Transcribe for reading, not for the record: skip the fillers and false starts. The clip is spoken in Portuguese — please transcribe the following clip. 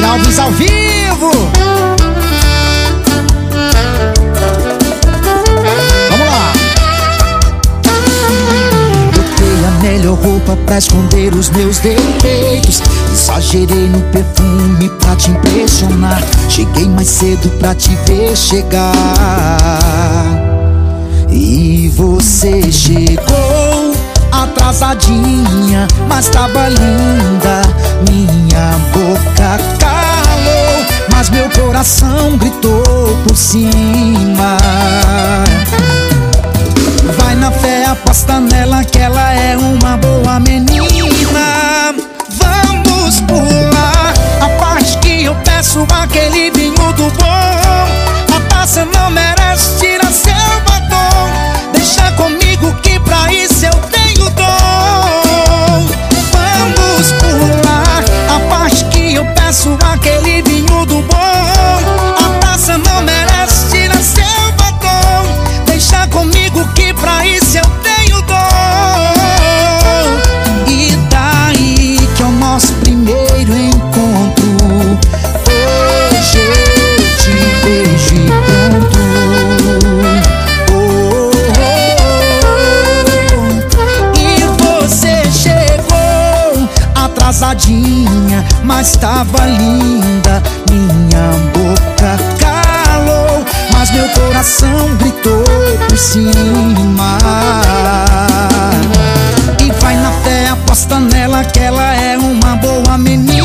Alves ao vivo. Vamos lá. Botei a melhor roupa pra esconder os meus defeitos. Exagerei no perfume pra te impressionar. Cheguei mais cedo pra te ver chegar. E você chegou atrasadinha, mas tava linda. Minha boca calou, mas meu coração gritou por cima. Vai na fé, aposta nela que ela é uma boa menina. Vamos pular a parte que eu peço aquele vinho do bom. A taça não merece, tira seu batom. Deixa comigo que pra isso eu tenho dom. Vamos pular a parte que eu peço aquele vinho do bom. A taça não merece, tira seu batom. Deixa comigo que pra isso eu tenho dom. E daí que é o nosso primeiro encontro. Hoje eu te beijo e pronto. E você chegou atrasadinha, mas tava linda. Minha boca calou, mas meu coração gritou por cima. E vai na fé, aposta nela que ela é uma boa menina.